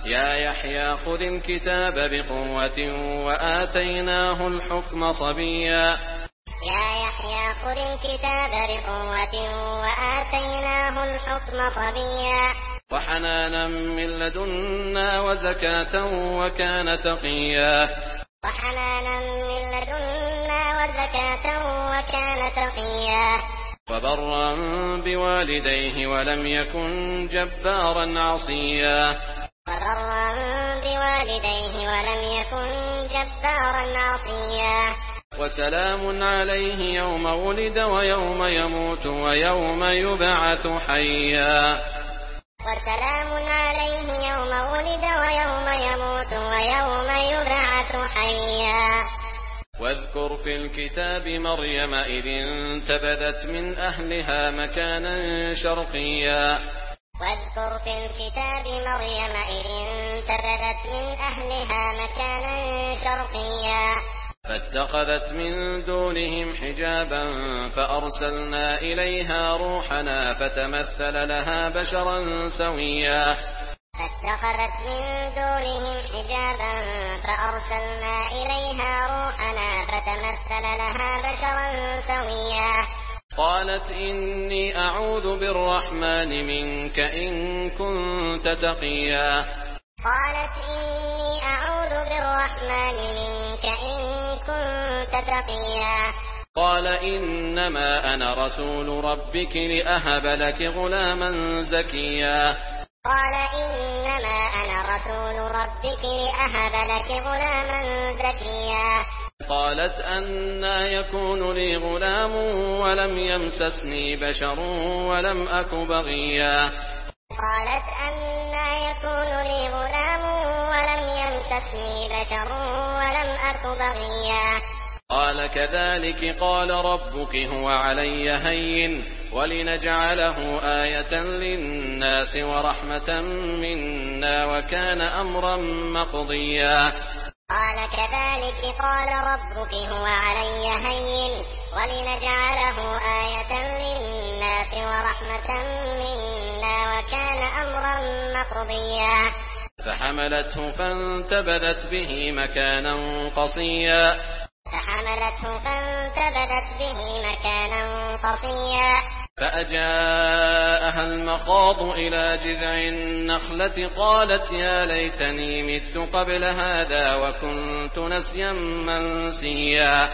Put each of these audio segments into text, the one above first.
يا يحيى خذ الكتاب بقوة وآتيناه الحكم صبيا يا يحيى خذ الكتاب بقوة وآتيناه الحكم صبيا وحنانا من لدنا وزكاة وكان تقيا وحنانا من لدنا وزكاة وكان تقيا وبرا بوالديه ولم يكن جبارا عصيا وبرا بوالديه ولم يكن جبارا عصيا وسلام عليه يوم ولد ويوم يموت ويوم يبعث حيا وسلام عليه يوم ولد ويوم يموت ويوم يبعث حيا واذكر في الكتاب مريم إذ انتبذت من أهلها مكانا شرقيا واذكر في الكتاب مريم إذ انتبذت من أهلها مكانا شرقيا فاتخذت من دونهم حجابا فأرسلنا إليها روحنا فتمثل لها بشرا سويا فاتخذت من دونهم حجابا فأرسلنا إليها روحنا فتمثل لها بشرا سويا قالت إني أعوذ بالرحمن منك إن كنت تقيا قالت إني أعوذ بالرحمن منك إن كنت تقيا قال إنما أنا رسول ربك لأهب لك غلاما زكيا قال إنما أنا رسول ربك لأهب لك غلاما زكيا قالت أنى يكون لي غلام ولم يمسسني بشر ولم أك بغيا قالت أنى يكون لي غلام ولم يمسسني بشر ولم أك بغيا قال كذلك قال ربك هو علي هين ولنجعله آية للناس ورحمة منا وكان أمرا مقضيا قال كذلك قال ربك هو علي هين ولنجعله آية للناس ورحمة منا وكان أمرا مقضيا فحملته فانتبذت به مكانا قصيا فحملته فانتبذت به مكانا قصيا فأجاءها المخاض إلى جذع النخلة قالت يا ليتني مت قبل هذا وكنت نسيا منسيا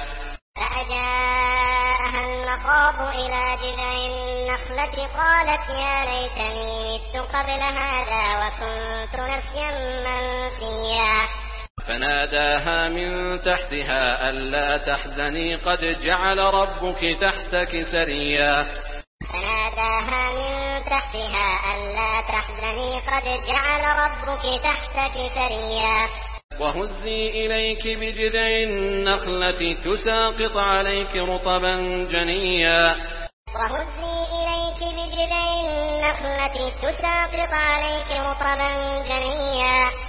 فأجاءها المخاض إلى جذع النخلة قالت يا ليتني مت قبل هذا وكنت نسيا منسيا فناداها من تحتها ألا تحزني قد جعل ربك تحتك سريا فناداها من تحتها ألا تحزني قد جعل ربك تحتك سريا وهزي إليك بجذع النخلة تساقط عليك رطبا جنيا وهزي إليك بجذع النخلة تساقط عليك رطبا جنيا